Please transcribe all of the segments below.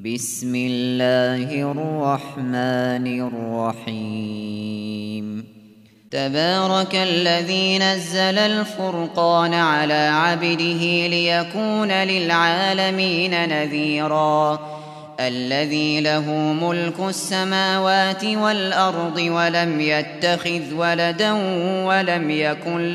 بسم الله الرحمن الرحيم تبارك الذي نزل الفرقان على عبده ليكون للعالمين نذيرا الذي له ملك السماوات والأرض ولم يتخذ ولدا ولم يكن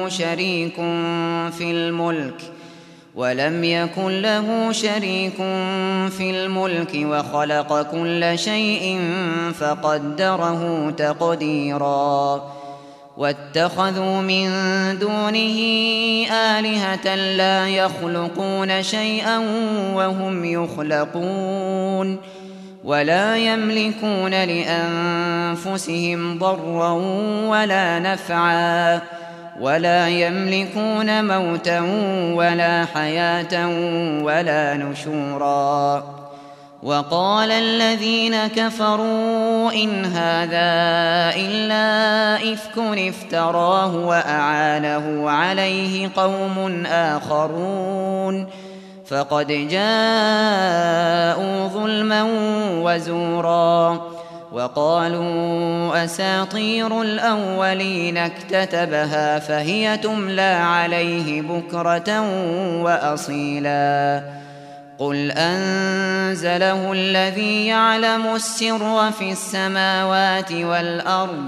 له شريك في الملك وخلق كل شيء فقدره تقديرا واتخذوا من دونه آلهة لا يخلقون شيئا وهم يخلقون ولا يملكون لأنفسهم ضرا ولا نفعا ولا يملكون موتا ولا حياة ولا نشورا وقال الذين كفروا إن هذا إلا إفك افتراه وأعانه عليه قوم آخرون فقد جاءوا ظلما وزورا وقالوا أساطير الأولين اكتتبها فهي تملى عليه بكرة وأصيلا قل أنزله الذي يعلم السر في السماوات والأرض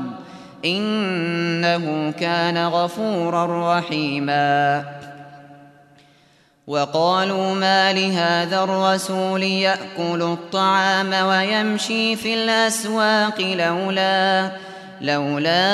إنه كان غفورا رحيما وقالوا ما لهذا الرسول يأكل الطعام ويمشي في الأسواق لولا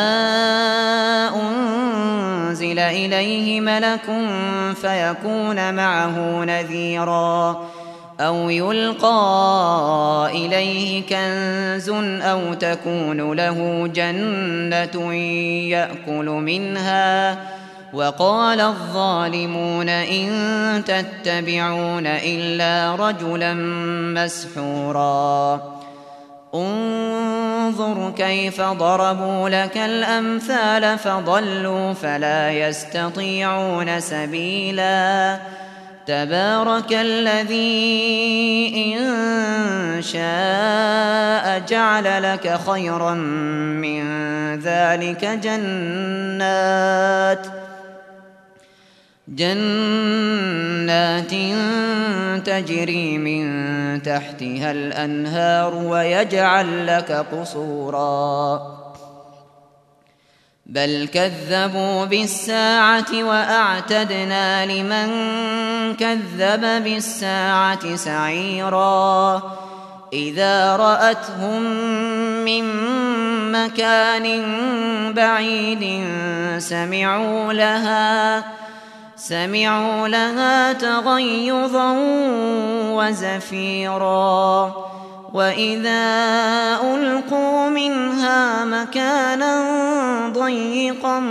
أنزل إليه ملك فيكون معه نذيرا أو يلقى إليه كنز أو تكون له جنة يأكل منها وقال الظالمون إن تتبعون إلا رجلا مسحورا انظر كيف ضربوا لك الأمثال فضلوا فلا يستطيعون سبيلا تبارك الذي إن شاء جعل لك خيرا من ذلك جنات تجري من تحتها الأنهار ويجعل لك قصورا بل كذبوا بالساعة وأعتدنا لمن كذب بالساعة سعيرا إذا رأتهم من مكان بعيد سمعوا لها تغيظا وزفيرا وإذا ألقوا منها مكانا ضيقا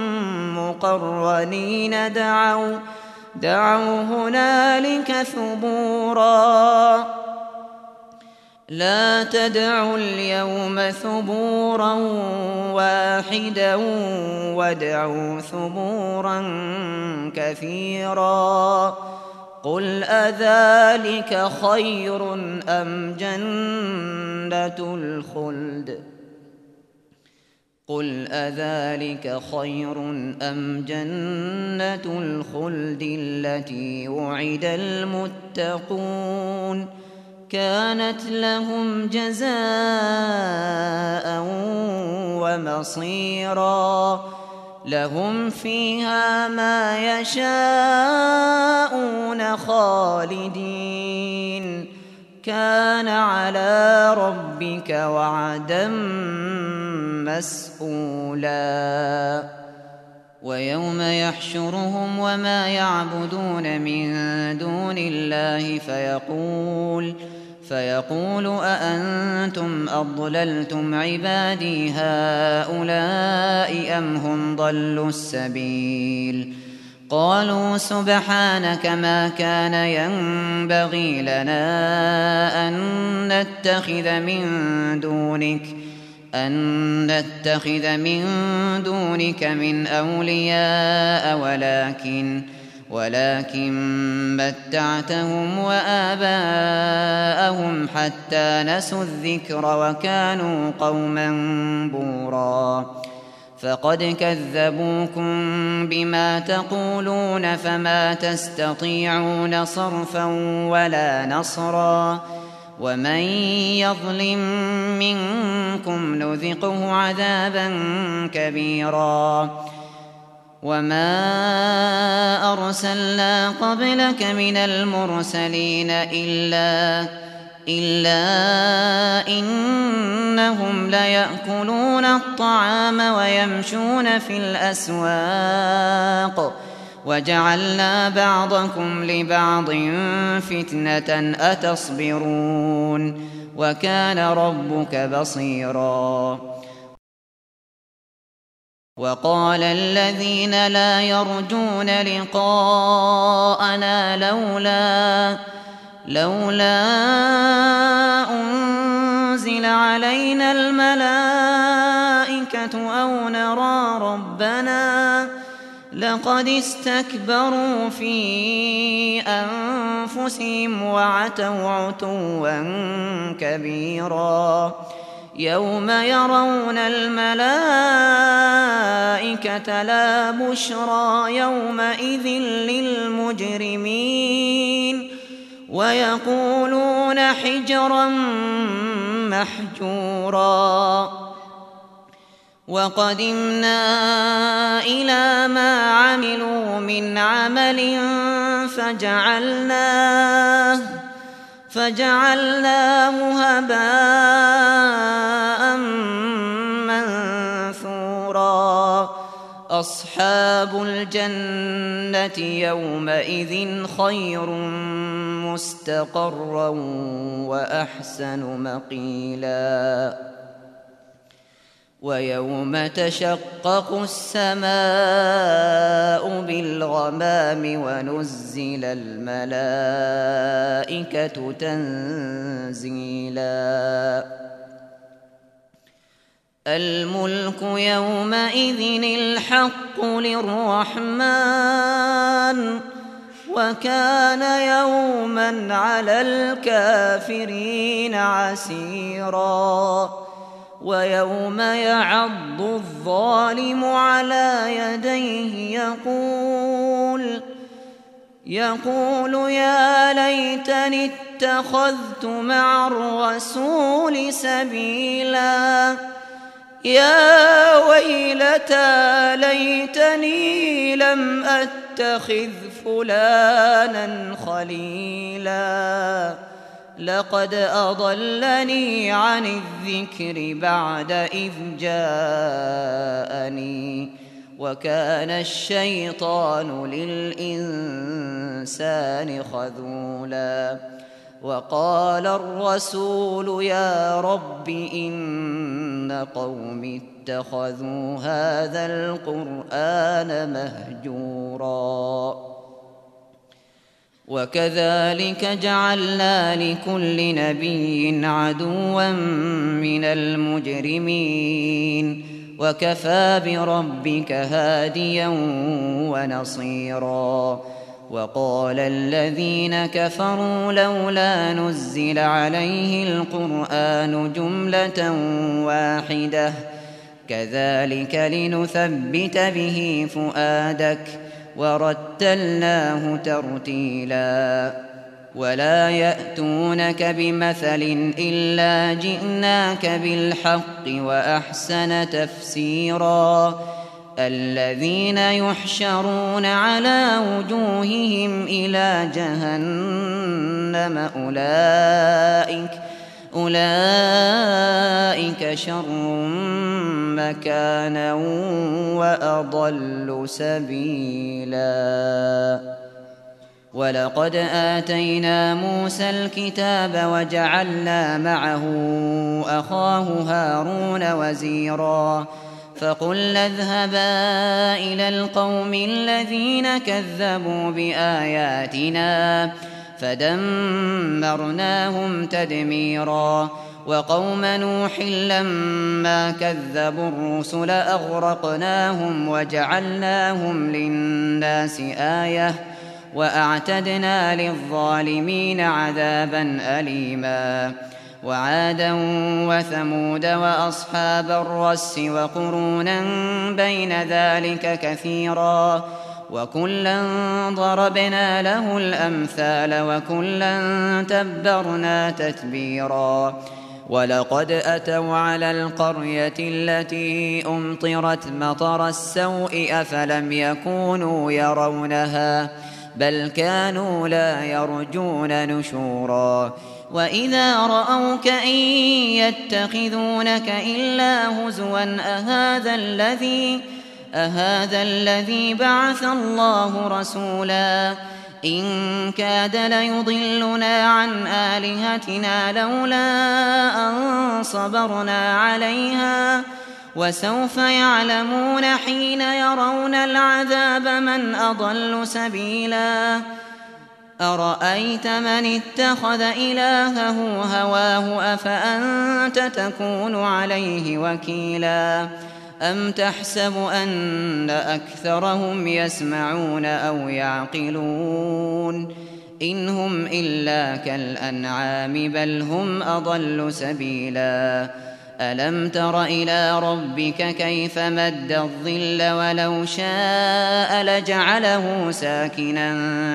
مقرنين دعوا هنالك ثبورا لا تدعوا اليوم ثبورا واحدا وادعوا ثبورا كثيرا قل أذلك خير أم جنة الخلد التي وعد المتقون كانت لهم جزاء ومصيرا لهم فيها ما يشاءون خالدين كان على ربك وعدا مسئولا ويوم يحشرهم وما يعبدون من دون الله فيقول أأنتم أضللتم عبادي هؤلاء أم هم ضلوا السبيل قالوا سبحانك ما كان ينبغي لنا أن نتخذ من دونك من أولياء ولكن متعتهم وآباءهم جاءهم حتى نسوا الذكر وكانوا قوما بورا فقد كذبوكم بما تقولون فما تستطيعون صرفا ولا نصرا ومن يظلم منكم نذقه عذابا كبيرا وما أرسلنا قبلك من المرسلين إلا إنهم ليأكلون الطعام ويمشون في الأسواق وجعلنا بعضكم لبعض فتنة أتصبرون وكان ربك بصيرا وقال الذين لا يرجون لقاءنا لولا أنزل علينا الملائكة أو نرى ربنا لقد استكبروا في أنفسهم وعتوا عتوا كبيرا يوم يرون الملائكة لا بشرى يومئذ للمجرمين ويقولون حجرا محجورا وقدمنا إلى ما عملوا من عمل فجعلناه هباء منثورا أصحاب الجنة يومئذ خير مستقرا وأحسن مقيلا ويوم تشقق السماء بالغمام ونزل الملائكة تنزيلا الملك يومئذ الحق للرحمن وكان يوما على الكافرين عسيرا ويوم يعض الظالم على يديه يقول يا ليتني اتخذت مع الرسول سبيلا يا ويلتى ليتني لم أتخذ فلانا خليلا لقد أضلني عن الذكر بعد إذ جاءني وكان الشيطان للإنسان خذولا وقال الرسول يا رب إن قومي اتخذوا هذا القرآن مهجورا وكذلك جعلنا لكل نبي عدوا من المجرمين وكفى بربك هاديا ونصيرا وقال الذين كفروا لولا نزل عليه القرآن جملة واحدة كذلك لنثبت به فؤادك ورتلناه ترتيلا ولا يأتونك بمثل إلا جئناك بالحق وأحسن تفسيرا الذين يحشرون على وجوههم إلى جهنم أولئك شر مكانا وأضل سبيلا ولقد آتينا موسى الكتاب وجعلنا معه أخاه هارون وزيرا فقلنا اذهبا إلى القوم الذين كذبوا بآياتنا فدمرناهم تدميرا وقوم نوح لما كذبوا الرسل أغرقناهم وجعلناهم للناس آية وأعتدنا للظالمين عذابا أليما وعادا وثمود وأصحاب الرس وقرونا بين ذلك كثيرا وكلا ضربنا له الأمثال وكلا تبرنا تتبيرا ولقد أتوا على القرية التي أمطرت مطر السوء أفلم يكونوا يرونها بل كانوا لا يرجون نشورا وإذا رأوك إن يتخذونك إلا هزوا أهذا الذي بعث الله رسولا إن كاد ليضلنا عن آلهتنا لولا أن صبرنا عليها وسوف يعلمون حين يرون العذاب من أضل سبيلا أرأيت من اتخذ إلهه هواه أفأنت تكون عليه وكيلا أم تحسب أن أكثرهم يسمعون أو يعقلون إن هم إلا كالأنعام بل هم أضل سبيلا ألم تر إلى ربك كيف مد الظل ولو شاء لجعله ساكنا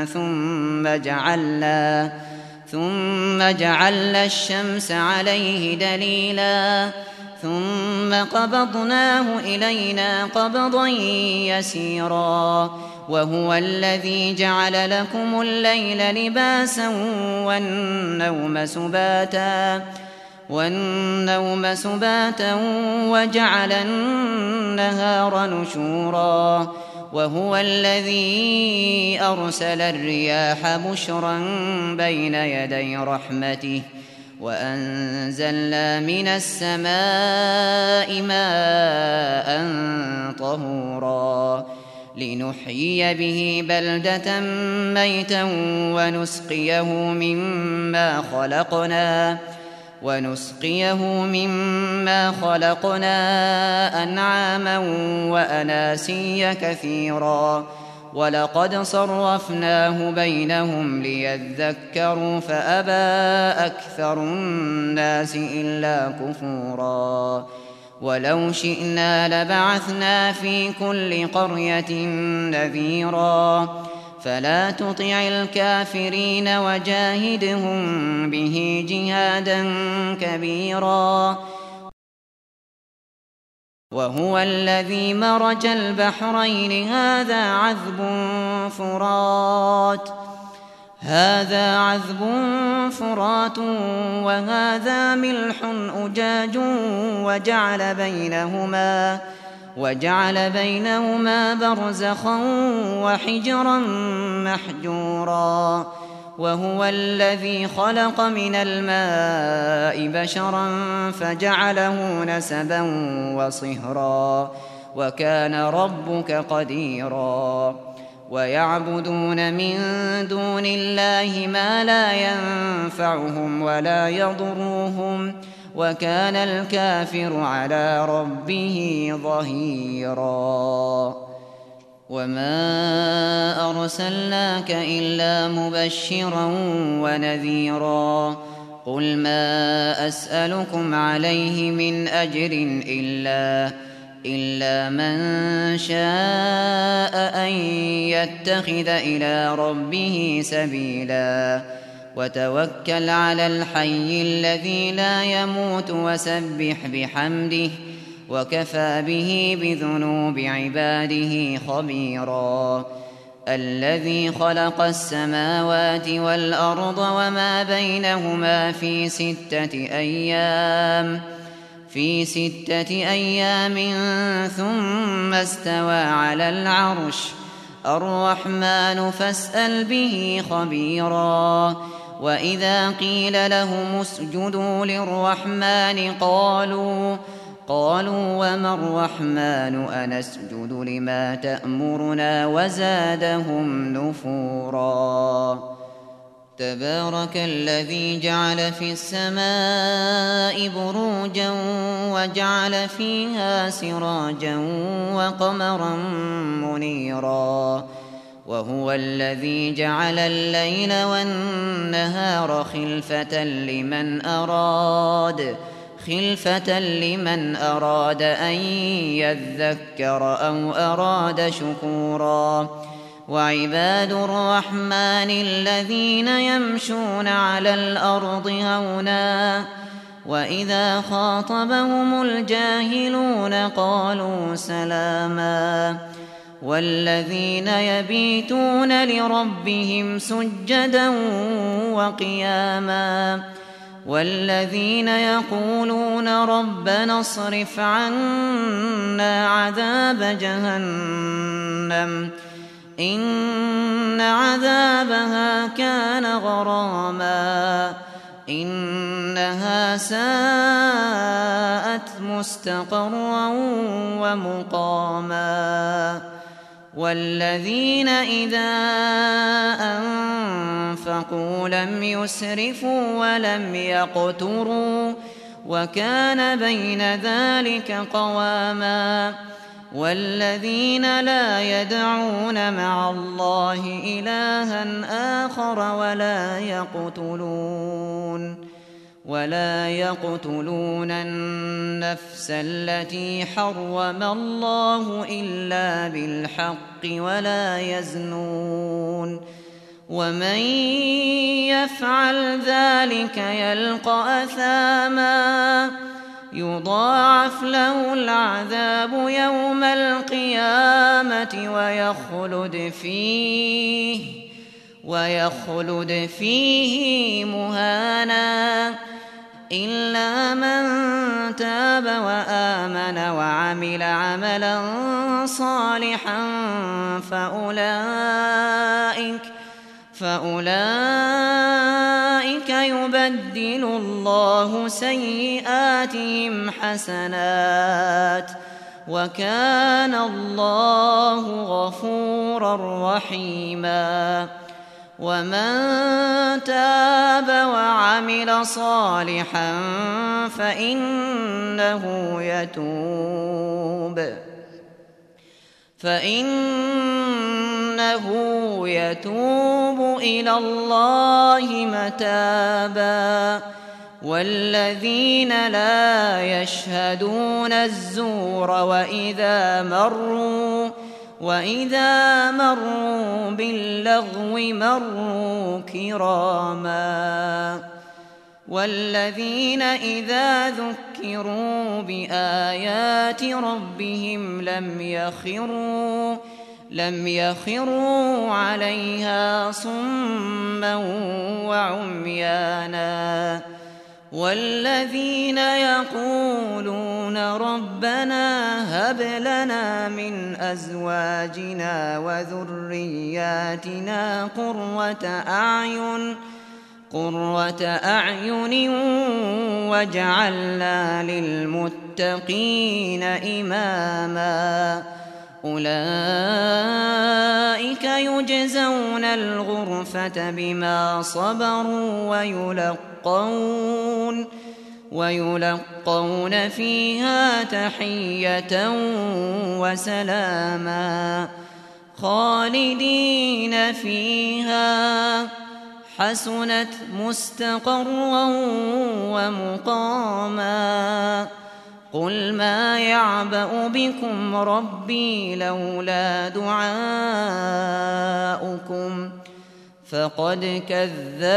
ثم جعلنا الشمس عليه دليلا ثم قبضناه إلينا قبضا يسيرا وهو الذي جعل لكم الليل لباسا والنوم سباتا وجعل النهار نشورا وهو الذي أرسل الرياح بشرا بين يدي رحمته وأنزلنا من السماء ماء طهورا لنحيي به بلدة ميتا ونسقيه مما خلقنا أنعاما وأناسيا كثيرا ولقد صرفناه بينهم ليذكروا فأبى أكثر الناس إلا كفورا ولو شئنا لبعثنا في كل قرية نذيرا فلا تطع الكافرين وجاهدهم به جهادا كبيرا وهو الذي مرج البحرين هذا عذب فرات وهذا ملح أجاج وجعل بينهما برزخا وحجرا محجورا وهو الذي خلق من الماء بشرا فجعله نسبا وصهرا وكان ربك قديرا ويعبدون من دون الله ما لا ينفعهم ولا يضرهم وكان الكافر على ربه ظهيرا وما أرسلناك إلا مبشرا ونذيرا قل ما أسألكم عليه من أجر إلا من شاء أن يتخذ إلى ربه سبيلا وتوكل على الحي الذي لا يموت وسبح بحمده وكفى به بذنوب عباده خبيرا الذي خلق السماوات والأرض وما بينهما في 6 أيام ثم استوى على العرش الرحمن فاسأل به خبيرا وإذا قيل لهم اسجدوا للرحمن قالوا وما الرحمن أنسجد لما تأمرنا وزادهم نفورا تبارك الذي جعل في السماء بروجا وجعل فيها سراجا وقمرا منيرا وهو الذي جعل الليل والنهار خلفة لمن أراد أن يذكر أو أراد شكورا. وعباد الرحمن الذين يمشون على الأرض هونا وإذا خاطبهم الجاهلون قالوا سلاما. والذين يبيتون لربهم سجدا وقياما. والذين يقولون ربنا اصرف عنا عذاب جهنم إن عذابها كان غراما إنها ساءت مستقرا ومقاما. والذين إذا أنفقوا لم يسرفوا ولم يقتروا وكان بين ذلك قواما. والذين لا يدعون مع الله إلها آخر ولا يقتلون النفس التي حرم الله إلا بالحق ولا يزنون. ومن يفعل ذلك يلقى أثاما يضاعف له العذاب يوم القيامة ويخلد فيه مهانا إلا من تاب وآمن وعمل عملا صالحا فأولئك يبدل الله سيئاتهم حسنات وكان الله غفورا رحيما. ومن تاب وعمل صالحا فإنه يتوب إلى الله متابا. والذين لا يشهدون الزور وإذا مروا باللغو مروا كراما. والذين إذا ذكروا بآيات ربهم لم يخروا عليها صما وعميانا. والذين يقولون ربنا هب لنا من أزواجنا وذرياتنا قرة أعين واجعلنا للمتقين إماما. أولئك يجزون الغرفة بما صبروا ويلقون فيها تحية وسلاما خالدين فيها حسنت مستقرا ومقاما. قل ما يعبأ بكم ربي لولا دعاؤكم فقد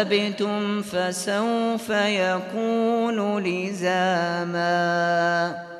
كذبتم فسوف يكون لزاما.